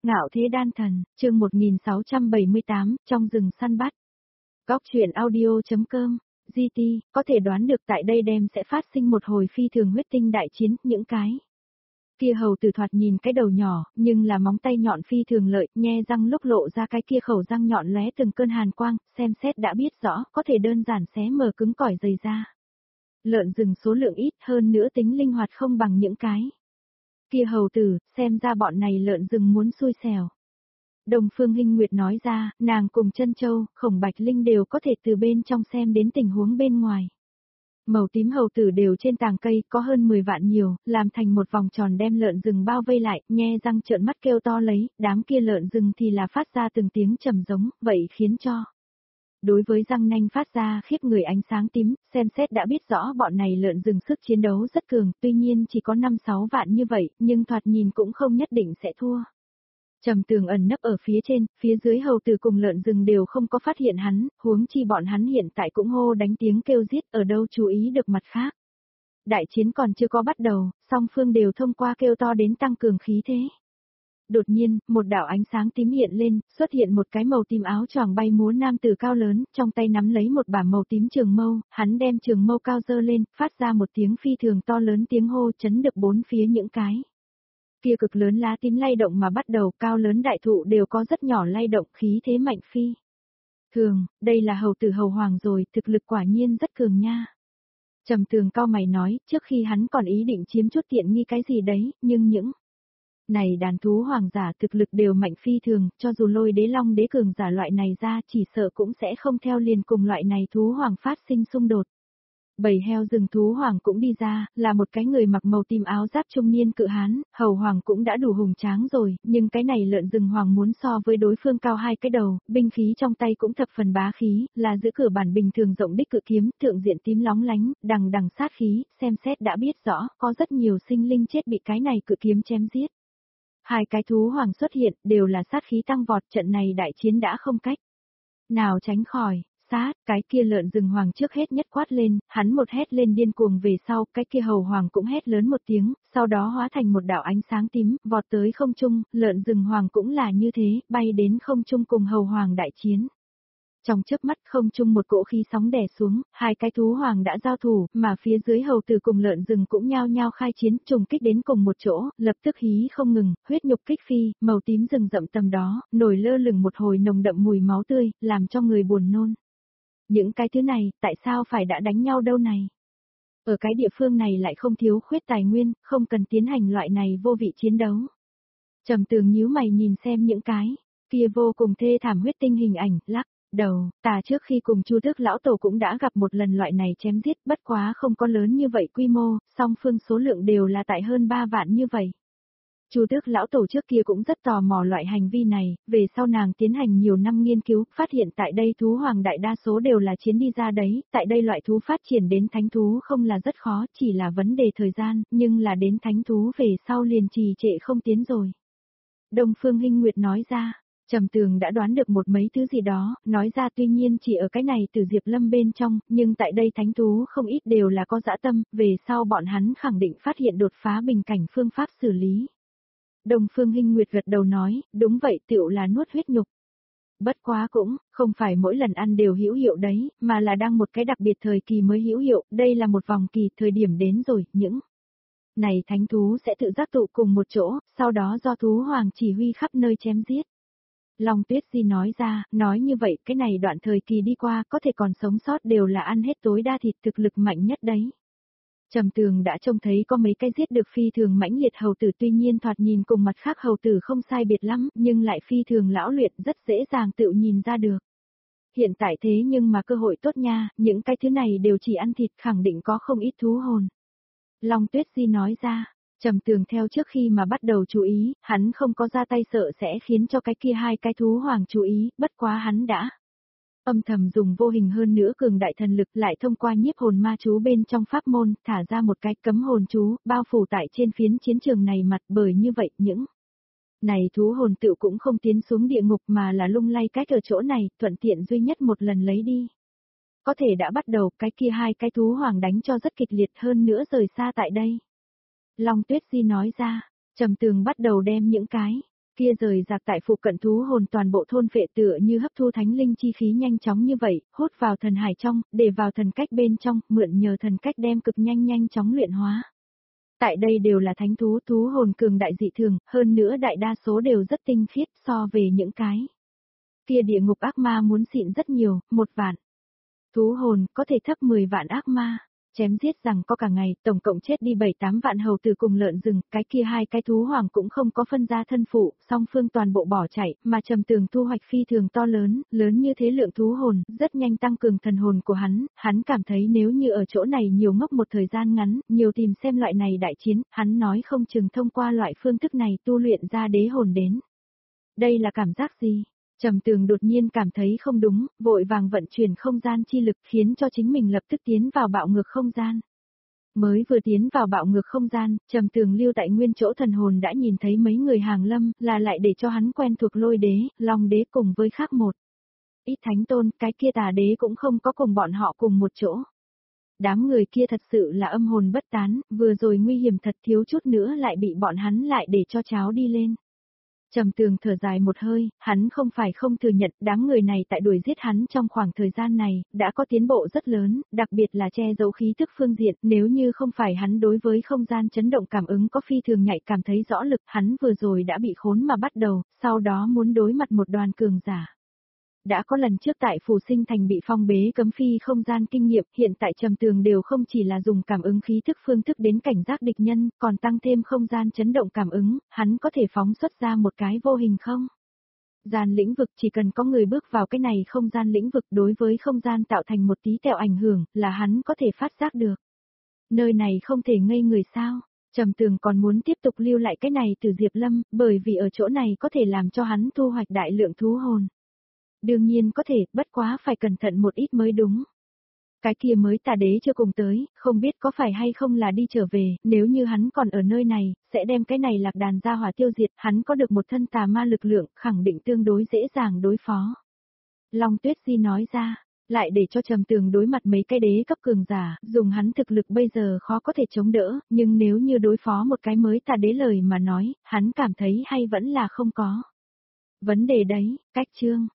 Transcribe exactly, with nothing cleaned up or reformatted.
Ngạo thế đan thần, chương một nghìn sáu trăm bảy mươi tám, trong rừng săn bắt. Góc truyện audio.com, giê tê, có thể đoán được tại đây đem sẽ phát sinh một hồi phi thường huyết tinh đại chiến, những cái. Kia hầu tử thoạt nhìn cái đầu nhỏ, nhưng là móng tay nhọn phi thường lợi, nhe răng lúc lộ ra cái kia khẩu răng nhọn lóe từng cơn hàn quang, xem xét đã biết rõ, có thể đơn giản xé mở cứng cỏi dày ra. Lợn rừng số lượng ít hơn nữa tính linh hoạt không bằng những cái. Kia hầu tử, xem ra bọn này lợn rừng muốn xui xẻo. Đồng Phương Hinh Nguyệt nói ra, nàng cùng Trân Châu, Khổng Bạch Linh đều có thể từ bên trong xem đến tình huống bên ngoài. Màu tím hầu tử đều trên tàng cây, có hơn mười vạn nhiều, làm thành một vòng tròn đem lợn rừng bao vây lại, nhe răng trợn mắt kêu to lấy, đám kia lợn rừng thì là phát ra từng tiếng trầm giống, vậy khiến cho. Đối với răng nanh phát ra khiếp người ánh sáng tím, xem xét đã biết rõ bọn này lợn rừng sức chiến đấu rất cường, tuy nhiên chỉ có năm sáu vạn như vậy, nhưng thoạt nhìn cũng không nhất định sẽ thua. Trầm Tường ẩn nấp ở phía trên, phía dưới hầu tử cùng lợn rừng đều không có phát hiện hắn, huống chi bọn hắn hiện tại cũng hô đánh tiếng kêu giết, ở đâu chú ý được mặt khác. Đại chiến còn chưa có bắt đầu, song phương đều thông qua kêu to đến tăng cường khí thế. Đột nhiên, một đạo ánh sáng tím hiện lên, xuất hiện một cái màu tím áo choàng bay múa nam tử cao lớn, trong tay nắm lấy một bả màu tím trường mâu, hắn đem trường mâu cao dơ lên, phát ra một tiếng phi thường to lớn tiếng hô chấn được bốn phía những cái. Kia cực lớn lá tím lay động mà bắt đầu, cao lớn đại thụ đều có rất nhỏ lay động, khí thế mạnh phi. Thường, đây là hầu tử hầu hoàng rồi, thực lực quả nhiên rất cường nha. Trầm Tường cao mày nói, trước khi hắn còn ý định chiếm chút tiện nghi cái gì đấy, nhưng những này đàn thú hoàng giả thực lực đều mạnh phi thường, cho dù lôi đế long đế cường giả loại này ra chỉ sợ cũng sẽ không theo liền cùng loại này thú hoàng phát sinh xung đột. Bầy heo rừng thú hoàng cũng đi ra, là một cái người mặc màu tím áo giáp trung niên cự hán, hầu hoàng cũng đã đủ hùng tráng rồi, nhưng cái này lợn rừng hoàng muốn so với đối phương cao hai cái đầu, binh khí trong tay cũng thập phần bá khí, là giữ cửa bản bình thường rộng đích cự kiếm, thượng diện tím lóng lánh, đằng đằng sát khí, xem xét đã biết rõ, có rất nhiều sinh linh chết bị cái này cự kiếm chém giết. Hai cái thú hoàng xuất hiện, đều là sát khí tăng vọt, trận này đại chiến đã không cách nào tránh khỏi. Sát, cái kia lợn rừng hoàng trước hết nhất quát lên, hắn một hét lên điên cuồng về sau, cái kia hầu hoàng cũng hét lớn một tiếng, sau đó hóa thành một đạo ánh sáng tím, vọt tới không trung, lợn rừng hoàng cũng là như thế, bay đến không trung cùng hầu hoàng đại chiến. Trong chớp mắt không trung một cỗ khí sóng đè xuống, hai cái thú hoàng đã giao thủ, mà phía dưới hầu tử cùng lợn rừng cũng nhao nhao khai chiến, trùng kích đến cùng một chỗ, lập tức hí không ngừng, huyết nhục kích phi, màu tím rừng rậm tầm đó, nổi lơ lửng một hồi nồng đậm mùi máu tươi, làm cho người buồn nôn. Những cái thứ này, tại sao phải đã đánh nhau đâu này? Ở cái địa phương này lại không thiếu khuyết tài nguyên, không cần tiến hành loại này vô vị chiến đấu. Trầm Tường nhíu mày nhìn xem những cái, kia vô cùng thê thảm huyết tinh hình ảnh, lắc đầu, ta trước khi cùng Chu Tước lão tổ cũng đã gặp một lần loại này chém giết, bất quá không có lớn như vậy quy mô, song phương số lượng đều là tại hơn ba vạn như vậy. Chu Tước lão tổ trước kia cũng rất tò mò loại hành vi này, về sau nàng tiến hành nhiều năm nghiên cứu, phát hiện tại đây thú hoàng đại đa số đều là chiến đi ra đấy, tại đây loại thú phát triển đến thánh thú không là rất khó, chỉ là vấn đề thời gian, nhưng là đến thánh thú về sau liền trì trệ không tiến rồi. Đông Phương Hinh Nguyệt nói ra, Trầm Tường đã đoán được một mấy thứ gì đó, nói ra tuy nhiên chỉ ở cái này từ Diệp Lâm bên trong, nhưng tại đây thánh thú không ít đều là có dã tâm, về sau bọn hắn khẳng định phát hiện đột phá bình cảnh phương pháp xử lý. Đông Phương Hinh Nguyệt gật đầu nói, đúng vậy tựu là nuốt huyết nhục. Bất quá cũng, không phải mỗi lần ăn đều hữu hiệu đấy, mà là đang một cái đặc biệt thời kỳ mới hữu hiệu, đây là một vòng kỳ, thời điểm đến rồi, những này thánh thú sẽ tự giác tụ cùng một chỗ, sau đó do thú hoàng chỉ huy khắp nơi chém giết. Long Tuyết Di nói ra, nói như vậy cái này đoạn thời kỳ đi qua có thể còn sống sót đều là ăn hết tối đa thịt thực lực mạnh nhất đấy. Trầm Tường đã trông thấy có mấy cái giết được phi thường mãnh liệt hầu tử tuy nhiên thoạt nhìn cùng mặt khác hầu tử không sai biệt lắm, nhưng lại phi thường lão luyện rất dễ dàng tự nhìn ra được. Hiện tại thế nhưng mà cơ hội tốt nha, những cái thứ này đều chỉ ăn thịt khẳng định có không ít thú hồn. Long Tuyết Di nói ra, Trầm Tường theo trước khi mà bắt đầu chú ý, hắn không có ra tay sợ sẽ khiến cho cái kia hai cái thú hoàng chú ý, bất quá hắn đã âm thầm dùng vô hình hơn nữa cường đại thần lực lại thông qua nhiếp hồn ma chú bên trong pháp môn, thả ra một cái cấm hồn chú, bao phủ tại trên phiến chiến trường này mặt bởi như vậy những này thú hồn tự cũng không tiến xuống địa ngục mà là lung lay cách ở chỗ này, thuận tiện duy nhất một lần lấy đi. Có thể đã bắt đầu cái kia hai cái thú hoàng đánh cho rất kịch liệt hơn nữa rời xa tại đây. Long Tuyết Di nói ra, Trầm Tường bắt đầu đem những cái Kia rời rạc tại phụ cận thú hồn toàn bộ thôn phệ tựa như hấp thu thánh linh chi khí nhanh chóng như vậy, hút vào thần hải trong, để vào thần cách bên trong, mượn nhờ thần cách đem cực nhanh nhanh chóng luyện hóa. Tại đây đều là thánh thú, thú hồn cường đại dị thường, hơn nữa đại đa số đều rất tinh khiết so về những cái. Kia địa ngục ác ma muốn xịn rất nhiều, một vạn. Thú hồn có thể thấp mười vạn ác ma. Chém giết rằng có cả ngày, tổng cộng chết đi bảy tám vạn hầu tử cùng lợn rừng, cái kia hai cái thú hoàng cũng không có phân ra thân phụ, song phương toàn bộ bỏ chạy, mà Trầm Tường thu hoạch phi thường to lớn, lớn như thế lượng thú hồn, rất nhanh tăng cường thần hồn của hắn, hắn cảm thấy nếu như ở chỗ này nhiều ngốc một thời gian ngắn, nhiều tìm xem loại này đại chiến, hắn nói không chừng thông qua loại phương thức này tu luyện ra đế hồn đến. Đây là cảm giác gì? Trầm Tường đột nhiên cảm thấy không đúng, vội vàng vận chuyển không gian chi lực khiến cho chính mình lập tức tiến vào bạo ngược không gian. Mới vừa tiến vào bạo ngược không gian, Trầm Tường lưu tại nguyên chỗ thần hồn đã nhìn thấy mấy người hàng lâm, là lại để cho hắn quen thuộc Lôi đế, Long đế cùng với khác một. Ít thánh tôn, cái kia Tà đế cũng không có cùng bọn họ cùng một chỗ. Đám người kia thật sự là âm hồn bất tán, vừa rồi nguy hiểm thật thiếu chút nữa lại bị bọn hắn lại để cho cháo đi lên. Trầm Tường thở dài một hơi, hắn không phải không thừa nhận, đám người này tại đuổi giết hắn trong khoảng thời gian này, đã có tiến bộ rất lớn, đặc biệt là che giấu khí tức phương diện, nếu như không phải hắn đối với không gian chấn động cảm ứng có phi thường nhạy cảm thấy rõ lực, hắn vừa rồi đã bị khốn mà bắt đầu, sau đó muốn đối mặt một đoàn cường giả. Đã có lần trước tại Phù Sinh Thành bị phong bế cấm phi không gian kinh nghiệm, hiện tại Trầm Tường đều không chỉ là dùng cảm ứng khí thức phương thức đến cảnh giác địch nhân, còn tăng thêm không gian chấn động cảm ứng, hắn có thể phóng xuất ra một cái vô hình không? Gian lĩnh vực chỉ cần có người bước vào cái này không gian lĩnh vực đối với không gian tạo thành một tí tẹo ảnh hưởng, là hắn có thể phát giác được. Nơi này không thể ngây người sao? Trầm Tường còn muốn tiếp tục lưu lại cái này từ Diệp Lâm, bởi vì ở chỗ này có thể làm cho hắn thu hoạch đại lượng thú hồn. Đương nhiên có thể, bất quá phải cẩn thận một ít mới đúng. Cái kia mới Tà đế chưa cùng tới, không biết có phải hay không là đi trở về, nếu như hắn còn ở nơi này, sẽ đem cái này lạc đàn ra hỏa tiêu diệt, hắn có được một thân tà ma lực lượng, khẳng định tương đối dễ dàng đối phó. Long Tuyết Di nói ra, lại để cho Trầm Tường đối mặt mấy cái đế cấp cường giả, dùng hắn thực lực bây giờ khó có thể chống đỡ, nhưng nếu như đối phó một cái mới Tà đế lời mà nói, hắn cảm thấy hay vẫn là không có. Vấn đề đấy, cách chương.